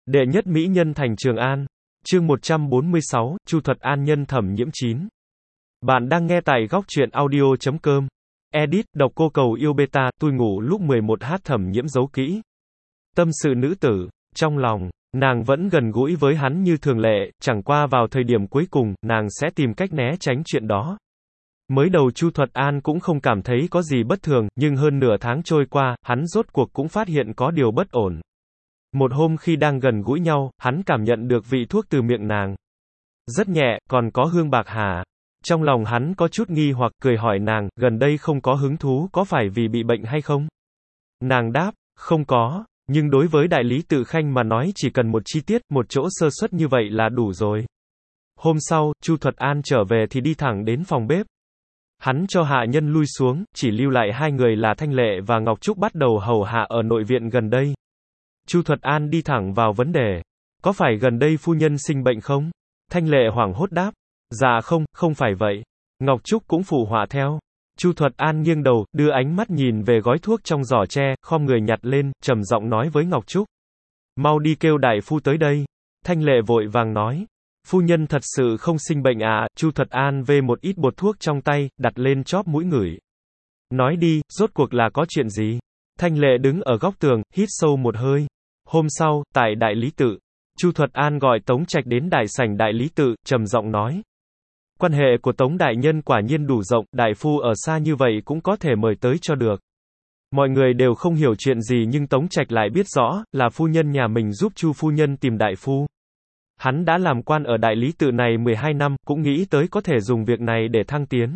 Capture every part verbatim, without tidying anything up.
Đệ nhất mỹ nhân thành Trường An. Chương một trăm bốn mươi sáu, Chu Thuật An nhân Thẩm Nhiễm chín. Bạn đang nghe tại góc truyện audio chấm com. Edit, đọc cô cầu yêu beta, tôi ngủ lúc mười một h. Thẩm Nhiễm giấu kỹ tâm sự nữ tử, trong lòng, nàng vẫn gần gũi với hắn như thường lệ, chẳng qua vào thời điểm cuối cùng, nàng sẽ tìm cách né tránh chuyện đó. Mới đầu Chu Thuật An cũng không cảm thấy có gì bất thường, nhưng hơn nửa tháng trôi qua, hắn rốt cuộc cũng phát hiện có điều bất ổn. Một hôm khi đang gần gũi nhau, hắn cảm nhận được vị thuốc từ miệng nàng. Rất nhẹ, còn có hương bạc hà. Trong lòng hắn có chút nghi hoặc, cười hỏi nàng, gần đây không có hứng thú, có phải vì bị bệnh hay không? Nàng đáp, không có, nhưng đối với đại lý Tự Khanh mà nói chỉ cần một chi tiết, một chỗ sơ suất như vậy là đủ rồi. Hôm sau, Chu Thuật An trở về thì đi thẳng đến phòng bếp. Hắn cho hạ nhân lui xuống, chỉ lưu lại hai người là Thanh Lệ và Ngọc Trúc bắt đầu hầu hạ ở nội viện gần đây. Chu Thuật An đi thẳng vào vấn đề. Có phải gần đây phu nhân sinh bệnh không? Thanh Lệ hoảng hốt đáp. Dạ không, không phải vậy. Ngọc Trúc cũng phụ họa theo. Chu Thuật An nghiêng đầu, đưa ánh mắt nhìn về gói thuốc trong giỏ tre, khom người nhặt lên, trầm giọng nói với Ngọc Trúc. Mau đi kêu đại phu tới đây. Thanh Lệ vội vàng nói. Phu nhân thật sự không sinh bệnh à? Chu Thuật An vê một ít bột thuốc trong tay, đặt lên chóp mũi ngửi. Nói đi, rốt cuộc là có chuyện gì? Thanh Lệ đứng ở góc tường, hít sâu một hơi. Hôm sau, tại Đại Lý Tự, Chu Thuật An gọi Tống Trạch đến đại sảnh Đại Lý Tự, trầm giọng nói. Quan hệ của Tống đại nhân quả nhiên đủ rộng, đại phu ở xa như vậy cũng có thể mời tới cho được. Mọi người đều không hiểu chuyện gì nhưng Tống Trạch lại biết rõ, là phu nhân nhà mình giúp Chu phu nhân tìm đại phu. Hắn đã làm quan ở Đại Lý Tự này mười hai năm, cũng nghĩ tới có thể dùng việc này để thăng tiến.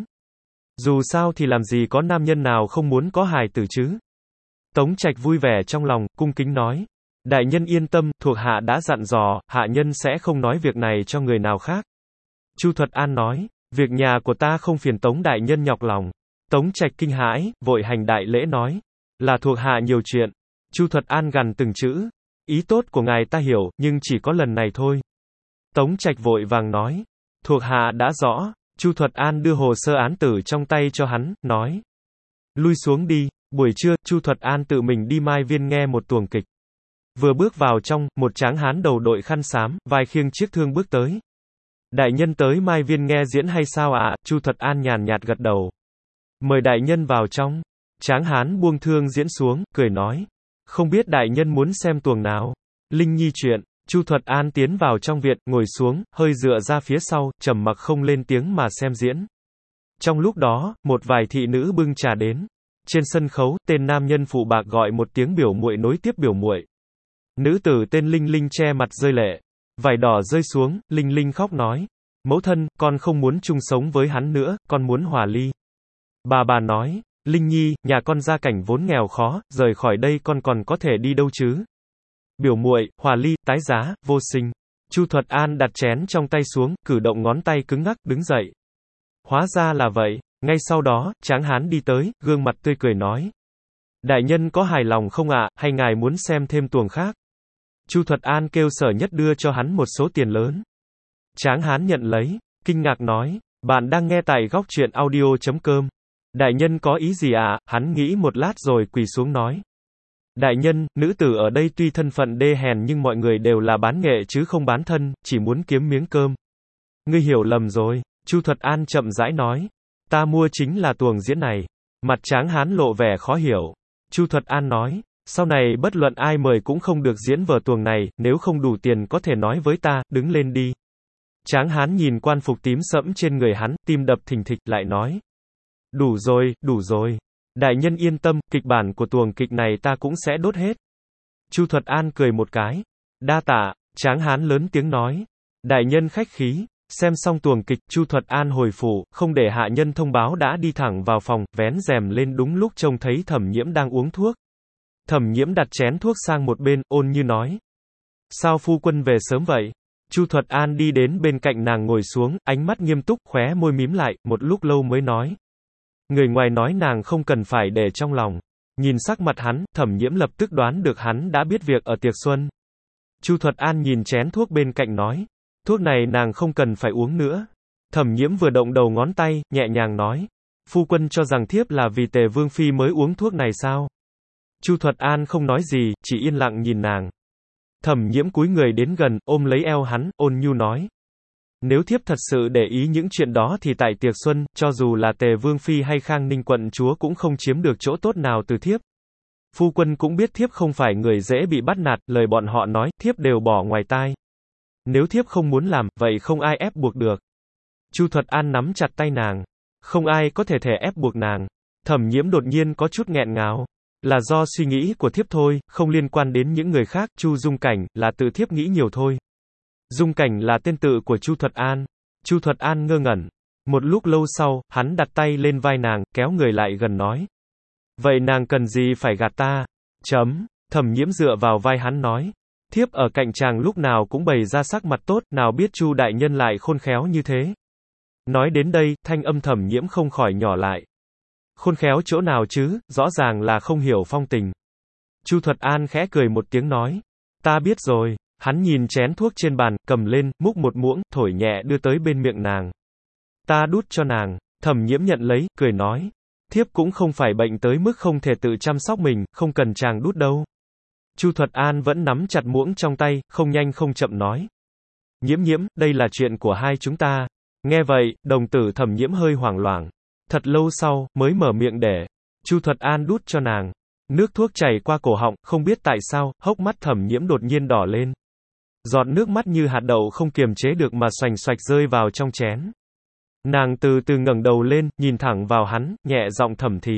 Dù sao thì làm gì có nam nhân nào không muốn có hài tử chứ. Tống Trạch vui vẻ trong lòng, cung kính nói. Đại nhân yên tâm, thuộc hạ đã dặn dò, hạ nhân sẽ không nói việc này cho người nào khác. Chu Thuật An nói, việc nhà của ta không phiền Tống đại nhân nhọc lòng. Tống Trạch kinh hãi, vội hành đại lễ nói, là thuộc hạ nhiều chuyện. Chu Thuật An gằn từng chữ, ý tốt của ngài ta hiểu, nhưng chỉ có lần này thôi. Tống Trạch vội vàng nói, thuộc hạ đã rõ. Chu Thuật An đưa hồ sơ án tử trong tay cho hắn, nói, lui xuống đi. Buổi trưa, Chu Thuật An tự mình đi Mai Viên nghe một tuồng kịch. Vừa bước vào trong, một tráng hán đầu đội khăn xám, vai khiêng chiếc thương bước tới. Đại nhân tới Mai Viên nghe diễn hay sao ạ? À? Chu Thuật An nhàn nhạt gật đầu. Mời đại nhân vào trong. Tráng hán buông thương diễn xuống, cười nói. Không biết đại nhân muốn xem tuồng nào? Linh Nhi chuyện. Chu Thuật An tiến vào trong viện, ngồi xuống, hơi dựa ra phía sau, trầm mặc không lên tiếng mà xem diễn. Trong lúc đó, một vài thị nữ bưng trà đến. Trên sân khấu, tên nam nhân phụ bạc gọi một tiếng biểu muội nối tiếp biểu muội. Nữ tử tên Linh Linh che mặt rơi lệ. Vải đỏ rơi xuống, Linh Linh khóc nói. Mẫu thân, con không muốn chung sống với hắn nữa, con muốn hòa ly. Bà bà nói, Linh Nhi, nhà con gia cảnh vốn nghèo khó, rời khỏi đây con còn có thể đi đâu chứ? Biểu muội, hòa ly, tái giá, vô sinh. Chu Thuật An đặt chén trong tay xuống, cử động ngón tay cứng ngắc, đứng dậy. Hóa ra là vậy. Ngay sau đó, tráng hán đi tới, gương mặt tươi cười nói. Đại nhân có hài lòng không ạ, à, hay ngài muốn xem thêm tuồng khác? Chu Thuật An kêu Sở Nhất đưa cho hắn một số tiền lớn. Tráng hán nhận lấy, kinh ngạc nói, bạn đang nghe tại góc truyện audio chấm com. Đại nhân có ý gì ạ? À? Hắn nghĩ một lát rồi quỳ xuống nói. Đại nhân, nữ tử ở đây tuy thân phận đê hèn nhưng mọi người đều là bán nghệ chứ không bán thân, chỉ muốn kiếm miếng cơm. Ngươi hiểu lầm rồi, Chu Thuật An chậm rãi nói. Ta mua chính là tuồng diễn này. Mặt tráng hán lộ vẻ khó hiểu. Chu Thuật An nói, sau này bất luận ai mời cũng không được diễn vở tuồng này, nếu không đủ tiền có thể nói với ta, đứng lên đi. Tráng hán nhìn quan phục tím sẫm trên người hắn, tim đập thình thịch, lại nói. Đủ rồi, đủ rồi. Đại nhân yên tâm, kịch bản của tuồng kịch này ta cũng sẽ đốt hết. Chu Thuật An cười một cái. Đa tạ, tráng hán lớn tiếng nói. Đại nhân khách khí. Xem xong tuồng kịch, Chu Thuật An hồi phủ, không để hạ nhân thông báo đã đi thẳng vào phòng, vén rèm lên đúng lúc trông thấy Thẩm Nhiễm đang uống thuốc. Thẩm Nhiễm đặt chén thuốc sang một bên, ôn như nói. Sao phu quân về sớm vậy? Chu Thuật An đi đến bên cạnh nàng ngồi xuống, ánh mắt nghiêm túc, khóe môi mím lại, một lúc lâu mới nói. Người ngoài nói nàng không cần phải để trong lòng. Nhìn sắc mặt hắn, Thẩm Nhiễm lập tức đoán được hắn đã biết việc ở tiệc xuân. Chu Thuật An nhìn chén thuốc bên cạnh nói. Thuốc này nàng không cần phải uống nữa. Thẩm Nhiễm vừa động đầu ngón tay, nhẹ nhàng nói. Phu quân cho rằng thiếp là vì Tề Vương Phi mới uống thuốc này sao? Chu Thuật An không nói gì, chỉ yên lặng nhìn nàng. Thẩm Nhiễm cúi người đến gần, ôm lấy eo hắn, ôn nhu nói. Nếu thiếp thật sự để ý những chuyện đó thì tại tiệc xuân, cho dù là Tề Vương Phi hay Khang Ninh quận chúa cũng không chiếm được chỗ tốt nào từ thiếp. Phu quân cũng biết thiếp không phải người dễ bị bắt nạt, lời bọn họ nói, thiếp đều bỏ ngoài tai. Nếu thiếp không muốn làm, vậy không ai ép buộc được. Chu Thuật An nắm chặt tay nàng. Không ai có thể thể ép buộc nàng. Thẩm Nhiễm đột nhiên có chút nghẹn ngào. Là do suy nghĩ của thiếp thôi, không liên quan đến những người khác, Chu Dung Cảnh, là tự thiếp nghĩ nhiều thôi. Dung Cảnh là tên tự của Chu Thuật An. Chu Thuật An ngơ ngẩn. Một lúc lâu sau, hắn đặt tay lên vai nàng, kéo người lại gần nói. Vậy nàng cần gì phải gạt ta? Chấm. Thẩm Nhiễm dựa vào vai hắn nói. Thiếp ở cạnh chàng lúc nào cũng bày ra sắc mặt tốt, nào biết Chu đại nhân lại khôn khéo như thế. Nói đến đây, thanh âm Thẩm Nhiễm không khỏi nhỏ lại. Khôn khéo chỗ nào chứ, rõ ràng là không hiểu phong tình. Chu Thuật An khẽ cười một tiếng nói. Ta biết rồi. Hắn nhìn chén thuốc trên bàn, cầm lên, múc một muỗng, thổi nhẹ đưa tới bên miệng nàng. Ta đút cho nàng. Thẩm Nhiễm nhận lấy, cười nói. Thiếp cũng không phải bệnh tới mức không thể tự chăm sóc mình, không cần chàng đút đâu. Chu Thuật An vẫn nắm chặt muỗng trong tay, không nhanh không chậm nói. Nhiễm Nhiễm, đây là chuyện của hai chúng ta. Nghe vậy, đồng tử Thẩm Nhiễm hơi hoảng loạn. Thật lâu sau, mới mở miệng để. Chu Thuật An đút cho nàng. Nước thuốc chảy qua cổ họng, không biết tại sao, hốc mắt Thẩm Nhiễm đột nhiên đỏ lên. Giọt nước mắt như hạt đậu không kiềm chế được mà xoành xoạch rơi vào trong chén. Nàng từ từ ngẩng đầu lên, nhìn thẳng vào hắn, nhẹ giọng thầm thì.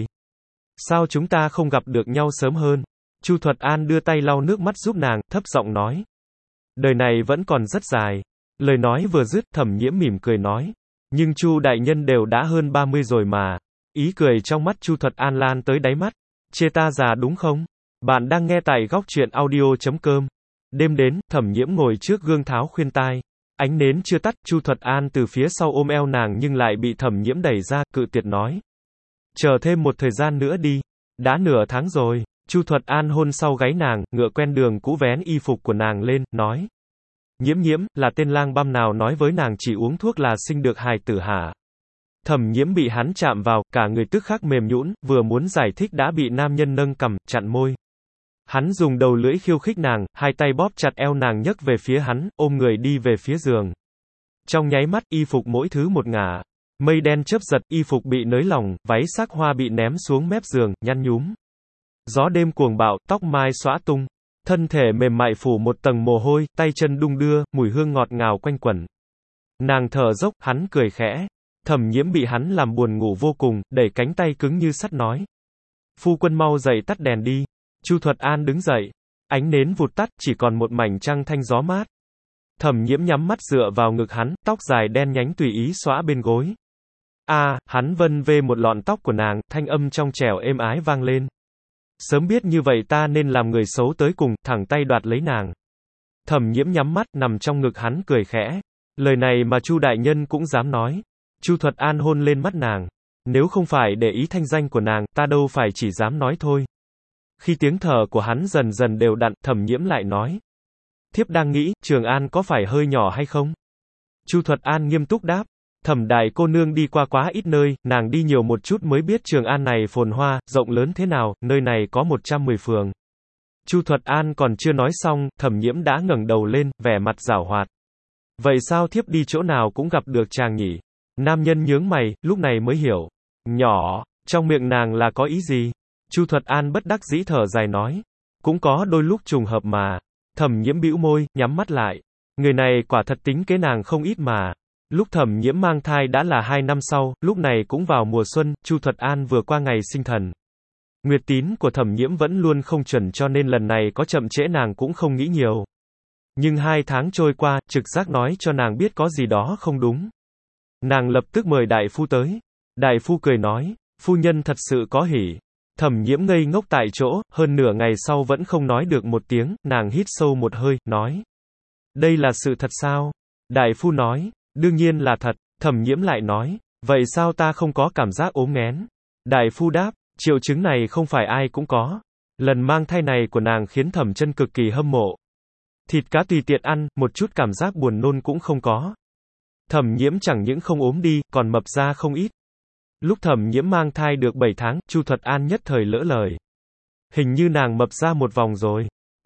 Sao chúng ta không gặp được nhau sớm hơn? Chu Thuật An đưa tay lau nước mắt giúp nàng, thấp giọng nói. Đời này vẫn còn rất dài. Lời nói vừa dứt, Thẩm Nhiễm mỉm cười nói. Nhưng Chu đại nhân đều đã hơn ba mươi rồi mà. Ý cười trong mắt Chu Thuật An lan tới đáy mắt. Chê ta già đúng không? Bạn đang nghe tại góc truyện audio chấm com. Đêm đến, Thẩm Nhiễm ngồi trước gương tháo khuyên tai. Ánh nến chưa tắt, Chu Thuật An từ phía sau ôm eo nàng nhưng lại bị Thẩm Nhiễm đẩy ra, cự tuyệt nói. Chờ thêm một thời gian nữa đi. Đã nửa tháng rồi. Chu Thuật An hôn sau gáy nàng, ngựa quen đường cũ vén y phục của nàng lên, nói. Nhiễm Nhiễm, là tên lang băm nào nói với nàng chỉ uống thuốc là sinh được hài tử hả? Thẩm Nhiễm bị hắn chạm vào, cả người tức khắc mềm nhũn, vừa muốn giải thích đã bị nam nhân nâng cằm, chặn môi. Hắn dùng đầu lưỡi khiêu khích nàng, hai tay bóp chặt eo nàng nhấc về phía hắn, ôm người đi về phía giường. Trong nháy mắt, y phục mỗi thứ một ngả. Mây đen chớp giật, y phục bị nới lỏng, váy sắc hoa bị ném xuống mép giường, nhăn nhúm. Gió đêm cuồng bạo, tóc mai xõa tung. Thân thể mềm mại phủ một tầng mồ hôi, tay chân đung đưa, mùi hương ngọt ngào quanh quẩn. Nàng thở dốc, hắn cười khẽ. Thẩm Nhiễm bị hắn làm buồn ngủ vô cùng, đẩy cánh tay cứng như sắt nói. Phu quân mau dậy tắt đèn đi. Chu Thuật An đứng dậy. Ánh nến vụt tắt, chỉ còn một mảnh trăng thanh gió mát. Thẩm Nhiễm nhắm mắt dựa vào ngực hắn, tóc dài đen nhánh tùy ý xõa bên gối. A, à, hắn vân vê một lọn tóc của nàng, thanh âm trong trẻo êm ái vang lên. Sớm biết như vậy ta nên làm người xấu tới cùng, thẳng tay đoạt lấy nàng. Thẩm Nhiễm nhắm mắt, nằm trong ngực hắn cười khẽ. Lời này mà Chu đại nhân cũng dám nói. Chu Thuật An hôn lên mắt nàng. Nếu không phải để ý thanh danh của nàng, ta đâu phải chỉ dám nói thôi. Khi tiếng thở của hắn dần dần đều đặn, Thẩm Nhiễm lại nói. Thiếp đang nghĩ, Trường An có phải hơi nhỏ hay không? Chu Thuật An nghiêm túc đáp. Thẩm đại cô nương đi qua quá ít nơi, nàng đi nhiều một chút mới biết Trường An này phồn hoa, rộng lớn thế nào, nơi này có một trăm mười phường. Chu Thuật An còn chưa nói xong, Thẩm Nhiễm đã ngẩng đầu lên, vẻ mặt giảo hoạt. Vậy sao thiếp đi chỗ nào cũng gặp được chàng nhỉ? Nam nhân nhướng mày, lúc này mới hiểu. Nhỏ, trong miệng nàng là có ý gì? Chu Thuật An bất đắc dĩ thở dài nói. Cũng có đôi lúc trùng hợp mà. Thẩm Nhiễm bĩu môi, nhắm mắt lại. Người này quả thật tính kế nàng không ít mà. Lúc Thẩm Nhiễm mang thai đã là hai năm sau, lúc này cũng vào mùa xuân, Chu Thuật An vừa qua ngày sinh thần. Nguyệt tín của Thẩm Nhiễm vẫn luôn không chuẩn cho nên lần này có chậm trễ nàng cũng không nghĩ nhiều. Nhưng hai tháng trôi qua, trực giác nói cho nàng biết có gì đó không đúng. Nàng lập tức mời đại phu tới. Đại phu cười nói, phu nhân thật sự có hỉ. Thẩm Nhiễm ngây ngốc tại chỗ, hơn nửa ngày sau vẫn không nói được một tiếng, nàng hít sâu một hơi, nói. Đây là sự thật sao? Đại phu nói, đương nhiên là thật. Thẩm Nhiễm lại nói, vậy sao ta không có cảm giác ốm nghén? Đại phu đáp, triệu chứng này không phải ai cũng có. Lần mang thai này của nàng khiến Thẩm Chân cực kỳ hâm mộ. Thịt cá tùy tiện ăn, một chút cảm giác buồn nôn cũng không có. Thẩm Nhiễm chẳng những không ốm đi, còn mập ra không ít. Lúc Thẩm Nhiễm mang thai được bảy tháng, Chu Thuật An nhất thời lỡ lời. Hình như nàng mập ra một vòng rồi.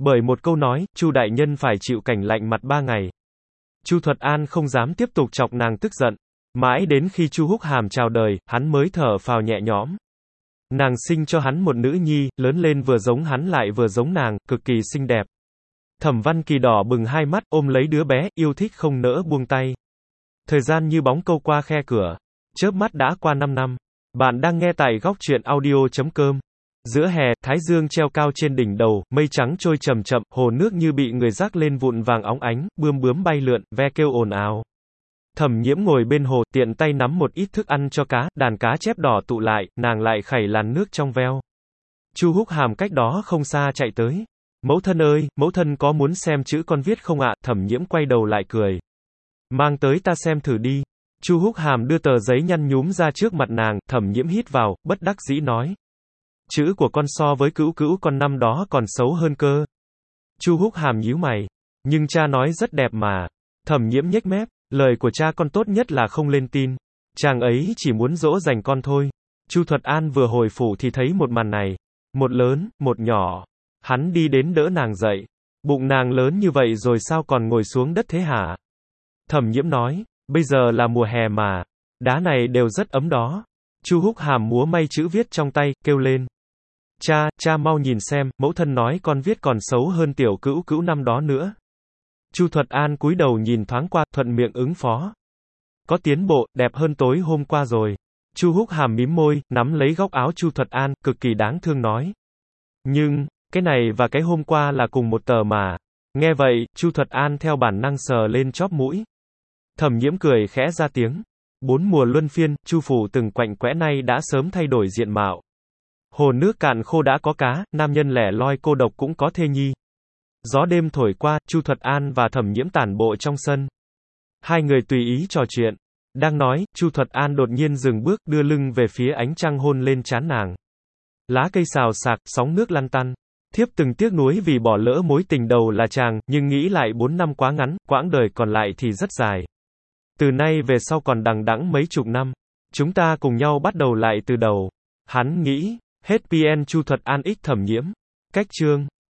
Bởi một câu nói, Chu đại nhân phải chịu cảnh lạnh mặt ba ngày. Chu Thuật An không dám tiếp tục chọc nàng tức giận. Mãi đến khi Chu Húc Hàm chào đời, hắn mới thở phào nhẹ nhõm. Nàng sinh cho hắn một nữ nhi, lớn lên vừa giống hắn lại vừa giống nàng, cực kỳ xinh đẹp. Thẩm Văn Kỳ đỏ bừng hai mắt, ôm lấy đứa bé, yêu thích không nỡ buông tay. Thời gian như bóng câu qua khe cửa. Chớp mắt đã qua năm năm. Bạn đang nghe tại góc truyện audio chấm com. Giữa hè, thái dương treo cao trên đỉnh đầu, mây trắng trôi chậm chậm, hồ nước như bị người rắc lên vụn vàng óng ánh, bươm bướm bay lượn, ve kêu ồn ào. Thẩm Nhiễm ngồi bên hồ, tiện tay nắm một ít thức ăn cho cá, đàn cá chép đỏ tụ lại, nàng lại khẩy làn nước trong veo. Chu Húc Hàm cách đó không xa chạy tới. Mẫu thân ơi, mẫu thân có muốn xem chữ con viết không ạ? Thẩm Nhiễm quay đầu lại cười. Mang tới ta xem thử đi. Chu Húc Hàm đưa tờ giấy nhăn nhúm ra trước mặt nàng, Thẩm Nhiễm hít vào, bất đắc dĩ nói. Chữ của con so với cữu cữu con năm đó còn xấu hơn cơ. Chu Húc Hàm nhíu mày. Nhưng cha nói rất đẹp mà. Thẩm Nhiễm nhếch mép. Lời của cha con tốt nhất là không lên tin. Chàng ấy chỉ muốn dỗ dành con thôi. Chu Thuật An vừa hồi phủ thì thấy một màn này. Một lớn, một nhỏ. Hắn đi đến đỡ nàng dậy. Bụng nàng lớn như vậy rồi sao còn ngồi xuống đất thế hả? Thẩm Nhiễm nói. Bây giờ là mùa hè mà. Đá này đều rất ấm đó. Chu Húc Hàm múa may chữ viết trong tay, kêu lên. Cha, cha mau nhìn xem, mẫu thân nói con viết còn xấu hơn tiểu cữu cữu năm đó nữa. Chu Thuật An cúi đầu nhìn thoáng qua, thuận miệng ứng phó. Có tiến bộ, đẹp hơn tối hôm qua rồi. Chu Húc Hàm mím môi, nắm lấy góc áo Chu Thuật An, cực kỳ đáng thương nói. Nhưng, cái này và cái hôm qua là cùng một tờ mà. Nghe vậy, Chu Thuật An theo bản năng sờ lên chóp mũi. Thẩm Nhiễm cười khẽ ra tiếng. Bốn mùa luân phiên, Chu phủ từng quạnh quẽ nay đã sớm thay đổi diện mạo. Hồ nước cạn khô đã có cá, nam nhân lẻ loi cô độc cũng có thê nhi. Gió đêm thổi qua, Chu Thuật An và Thẩm Nhiễm tản bộ trong sân. Hai người tùy ý trò chuyện. Đang nói, Chu Thuật An đột nhiên dừng bước, đưa lưng về phía ánh trăng hôn lên trán nàng. Lá cây xào xạc, sóng nước lăn tăn. Thiếp từng tiếc nuối vì bỏ lỡ mối tình đầu là chàng, nhưng nghĩ lại bốn năm quá ngắn, quãng đời còn lại thì rất dài. Từ nay về sau còn đằng đẵng mấy chục năm. Chúng ta cùng nhau bắt đầu lại từ đầu. Hắn nghĩ, hết pê en Chu Thuật An ích Thẩm Nhiễm. Cách chương